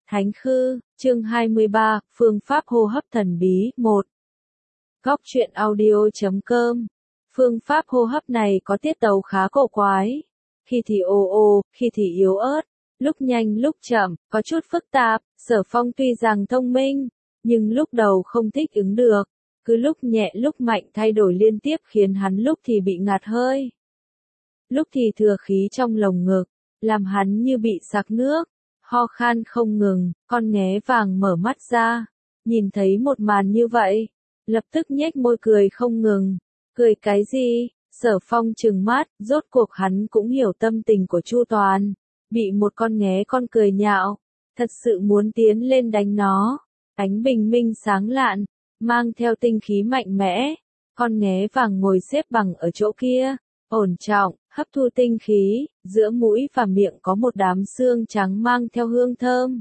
Thánh Khư, chương 23, phương pháp hô hấp thần bí, 1. Góc truyện audio.com. Phương pháp hô hấp này có tiết tấu khá cổ quái. Khi thì ồ ồ, khi thì yếu ớt, lúc nhanh lúc chậm, có chút phức tạp. Sở Phong tuy rằng thông minh, nhưng lúc đầu không thích ứng được. Cứ lúc nhẹ lúc mạnh thay đổi liên tiếp khiến hắn lúc thì bị ngạt hơi. Lúc thì thừa khí trong lồng ngực, làm hắn như bị sặc nước. Ho khan không ngừng, con nghé vàng mở mắt ra, nhìn thấy một màn như vậy, lập tức nhếch môi cười không ngừng. Cười cái gì? Sở Phong trừng mắt, rốt cuộc hắn cũng hiểu tâm tình của Chu Toàn, bị một con nghé con cười nhạo, thật sự muốn tiến lên đánh nó. Ánh bình minh sáng lạn, mang theo tinh khí mạnh mẽ, con nghé vàng ngồi xếp bằng ở chỗ kia, ổn trọng, hấp thu tinh khí, giữa mũi và miệng có một đám xương trắng mang theo hương thơm.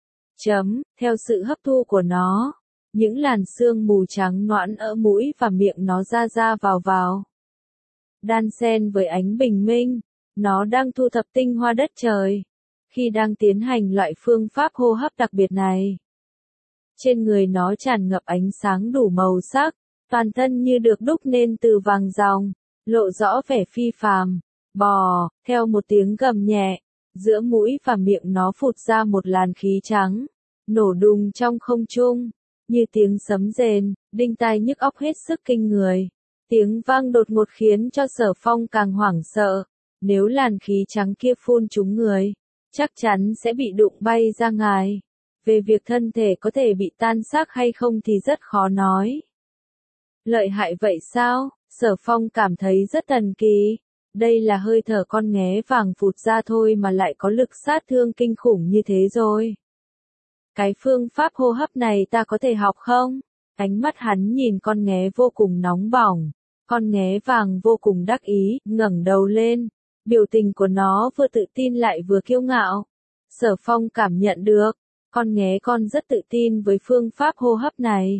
Theo sự hấp thu của nó, những làn xương mù trắng nõn ở mũi và miệng nó ra vào. Đan xen với ánh bình minh, nó đang thu thập tinh hoa đất trời, khi đang tiến hành loại phương pháp hô hấp đặc biệt này. Trên người nó tràn ngập ánh sáng đủ màu sắc, toàn thân như được đúc nên từ vàng ròng, lộ rõ vẻ phi phàm. Bò, theo một tiếng gầm nhẹ, giữa mũi và miệng nó phụt ra một làn khí trắng, nổ đùng trong không trung, như tiếng sấm rền, đinh tai nhức óc hết sức kinh người. Tiếng vang đột ngột khiến cho Sở Phong càng hoảng sợ, nếu làn khí trắng kia phun trúng người, chắc chắn sẽ bị đụng bay ra ngoài. Về việc thân thể có thể bị tan xác hay không thì rất khó nói. Lợi hại vậy sao? Sở Phong cảm thấy rất thần kỳ. Đây là hơi thở con nghé vàng phụt ra thôi mà lại có lực sát thương kinh khủng như thế rồi. Cái phương pháp hô hấp này ta có thể học không? Ánh mắt hắn nhìn con nghé vô cùng nóng bỏng. Con nghé vàng vô cùng đắc ý, ngẩng đầu lên. Biểu tình của nó vừa tự tin lại vừa kiêu ngạo. Sở Phong cảm nhận được, con nghé con rất tự tin với phương pháp hô hấp này.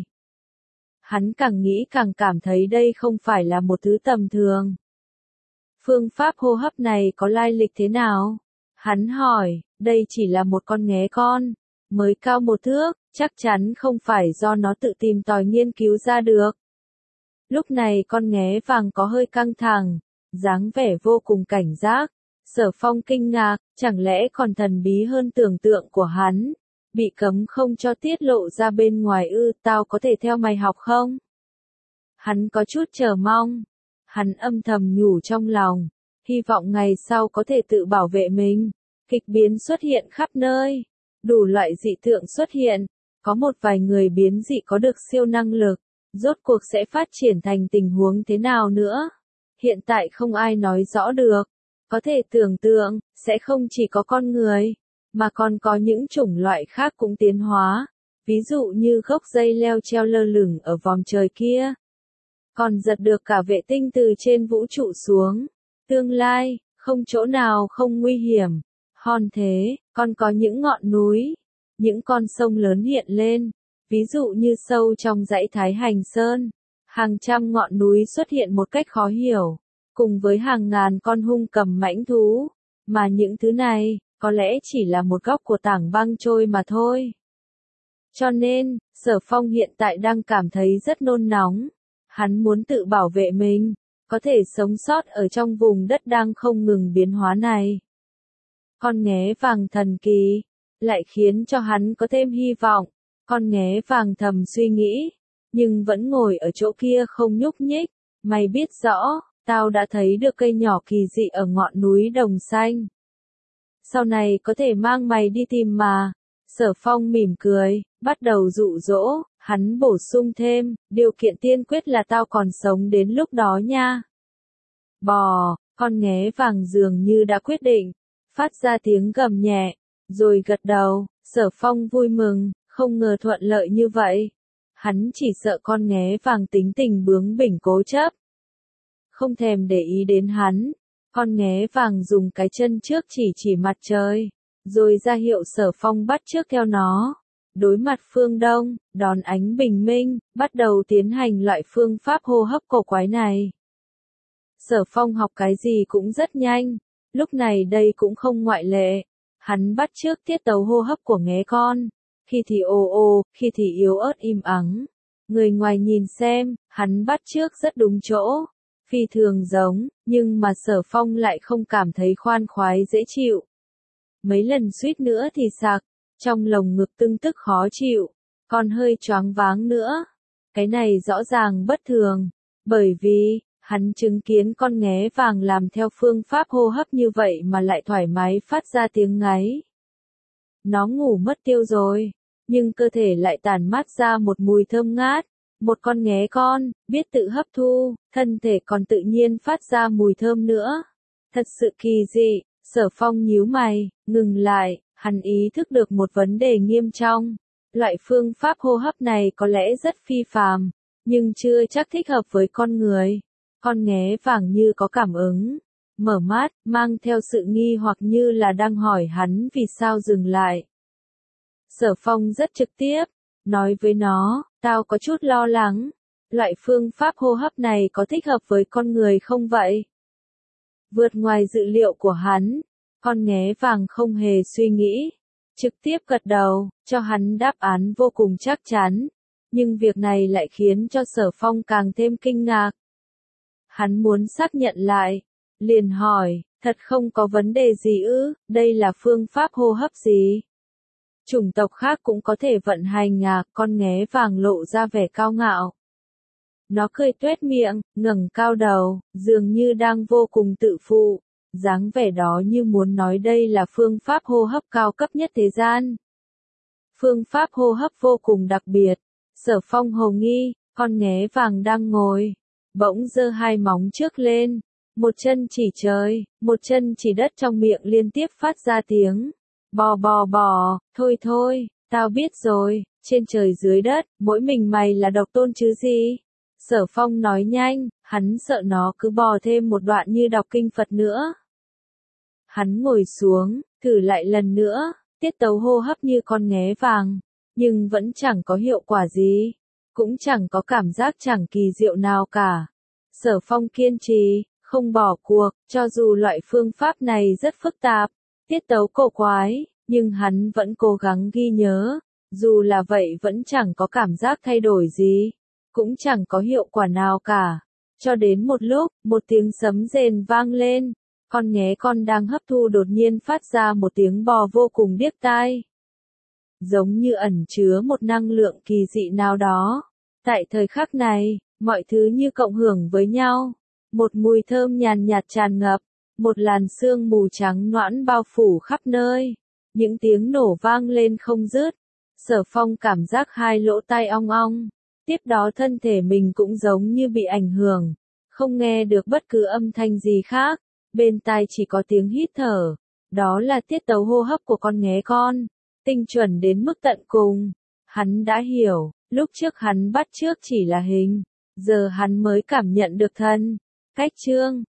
Hắn càng nghĩ càng cảm thấy đây không phải là một thứ tầm thường. Phương pháp hô hấp này có lai lịch thế nào? Hắn hỏi, đây chỉ là một con nghé con, mới cao 1 thước, chắc chắn không phải do nó tự tìm tòi nghiên cứu ra được. Lúc này con nghé vàng có hơi căng thẳng, dáng vẻ vô cùng cảnh giác. Sở Phong kinh ngạc, chẳng lẽ còn thần bí hơn tưởng tượng của hắn, bị cấm không cho tiết lộ ra bên ngoài ư? Tao có thể theo mày học không? Hắn có chút chờ mong. Hắn âm thầm nhủ trong lòng, hy vọng ngày sau có thể tự bảo vệ mình. Kịch biến xuất hiện khắp nơi, đủ loại dị tượng xuất hiện, có một vài người biến dị có được siêu năng lực, rốt cuộc sẽ phát triển thành tình huống thế nào nữa? Hiện tại không ai nói rõ được, có thể tưởng tượng, sẽ không chỉ có con người, mà còn có những chủng loại khác cũng tiến hóa, ví dụ như gốc dây leo treo lơ lửng ở vòm trời kia. Còn giật được cả vệ tinh từ trên vũ trụ xuống. Tương lai, không chỗ nào không nguy hiểm. Hòn thế, còn có những ngọn núi, những con sông lớn hiện lên, ví dụ như sâu trong dãy Thái Hành Sơn. Hàng trăm ngọn núi xuất hiện một cách khó hiểu, cùng với hàng ngàn con hung cầm mãnh thú. Mà những thứ này, có lẽ chỉ là một góc của tảng băng trôi mà thôi. Cho nên, Sở Phong hiện tại đang cảm thấy rất nôn nóng. Hắn muốn tự bảo vệ mình, có thể sống sót ở trong vùng đất đang không ngừng biến hóa này. Con nghé vàng thần kỳ, lại khiến cho hắn có thêm hy vọng. Con nghé vàng thầm suy nghĩ, nhưng vẫn ngồi ở chỗ kia không nhúc nhích. Mày biết rõ, tao đã thấy được cây nhỏ kỳ dị ở ngọn núi đồng xanh. Sau này có thể mang mày đi tìm mà. Sở Phong mỉm cười, bắt đầu dụ dỗ. Hắn bổ sung thêm, điều kiện tiên quyết là tao còn sống đến lúc đó nha. Bò, con nghé vàng dường như đã quyết định, phát ra tiếng gầm nhẹ, rồi gật đầu. Sở Phong vui mừng, không ngờ thuận lợi như vậy. Hắn chỉ sợ con nghé vàng tính tình bướng bỉnh cố chấp, không thèm để ý đến hắn. Con nghé vàng dùng cái chân trước chỉ mặt trời, rồi ra hiệu Sở Phong bắt chước theo nó. Đối mặt phương Đông, đón ánh bình minh, bắt đầu tiến hành loại phương pháp hô hấp cổ quái này. Sở Phong học cái gì cũng rất nhanh, lúc này đây cũng không ngoại lệ. Hắn bắt chước tiết tấu hô hấp của nghé con, khi thì ồ ồ, khi thì yếu ớt im ắng. Người ngoài nhìn xem, hắn bắt chước rất đúng chỗ, phi thường giống, nhưng mà Sở Phong lại không cảm thấy khoan khoái dễ chịu. Mấy lần suýt nữa thì sặc, trong lồng ngực tưng tức khó chịu, còn hơi choáng váng nữa. Cái này rõ ràng bất thường, bởi vì, hắn chứng kiến con nghé vàng làm theo phương pháp hô hấp như vậy mà lại thoải mái phát ra tiếng ngáy. Nó ngủ mất tiêu rồi, nhưng cơ thể lại tản mát ra một mùi thơm ngát. Một con nghé con, biết tự hấp thu, thân thể còn tự nhiên phát ra mùi thơm nữa. Thật sự kỳ dị, Sở Phong nhíu mày, ngừng lại, hắn ý thức được một vấn đề nghiêm trọng. Loại phương pháp hô hấp này có lẽ rất phi phàm, nhưng chưa chắc thích hợp với con người. Con nghé vàng như có cảm ứng, mở mắt, mang theo sự nghi hoặc như là đang hỏi hắn vì sao dừng lại. Sở Phong rất trực tiếp, nói với nó, tao có chút lo lắng, loại phương pháp hô hấp này có thích hợp với con người không vậy? Vượt ngoài dự liệu của hắn, con nghé vàng không hề suy nghĩ, trực tiếp gật đầu, cho hắn đáp án vô cùng chắc chắn, nhưng việc này lại khiến cho Sở Phong càng thêm kinh ngạc. Hắn muốn xác nhận lại, liền hỏi, thật không có vấn đề gì ư, đây là phương pháp hô hấp gì? Chủng tộc khác cũng có thể vận hành à, con nghé vàng lộ ra vẻ cao ngạo. Nó cười tuét miệng, ngẩng cao đầu, dường như đang vô cùng tự phụ, dáng vẻ đó như muốn nói đây là phương pháp hô hấp cao cấp nhất thế gian. Phương pháp hô hấp vô cùng đặc biệt. Sở Phong hồ nghi, con nghé vàng đang ngồi, bỗng giơ hai móng trước lên, một chân chỉ trời, một chân chỉ đất, trong miệng liên tiếp phát ra tiếng bò bò bò, thôi thôi, tao biết rồi, trên trời dưới đất, mỗi mình mày là độc tôn chứ gì. Sở Phong nói nhanh, hắn sợ nó cứ bò thêm một đoạn như đọc kinh Phật nữa. Hắn ngồi xuống, thử lại lần nữa, tiết tấu hô hấp như con nghé vàng, nhưng vẫn chẳng có hiệu quả gì, cũng chẳng có cảm giác chẳng kỳ diệu nào cả. Sở Phong kiên trì, không bỏ cuộc, cho dù loại phương pháp này rất phức tạp, tiết tấu cổ quái, nhưng hắn vẫn cố gắng ghi nhớ, dù là vậy vẫn chẳng có cảm giác thay đổi gì, cũng chẳng có hiệu quả nào cả. Cho đến một lúc, một tiếng sấm rền vang lên, con nghé con đang hấp thu đột nhiên phát ra một tiếng bò vô cùng điếc tai. Giống như ẩn chứa một năng lượng kỳ dị nào đó. Tại thời khắc này, mọi thứ như cộng hưởng với nhau. Một mùi thơm nhàn nhạt tràn ngập, một làn sương mù trắng noãn bao phủ khắp nơi. Những tiếng nổ vang lên không dứt. Sở Phong cảm giác hai lỗ tai ong ong. Tiếp đó thân thể mình cũng giống như bị ảnh hưởng. Không nghe được bất cứ âm thanh gì khác. Bên tai chỉ có tiếng hít thở. Đó là tiết tấu hô hấp của con nghé con. Tinh chuẩn đến mức tận cùng. Hắn đã hiểu, lúc trước hắn bắt chước chỉ là hình. Giờ hắn mới cảm nhận được thân. Cách chương.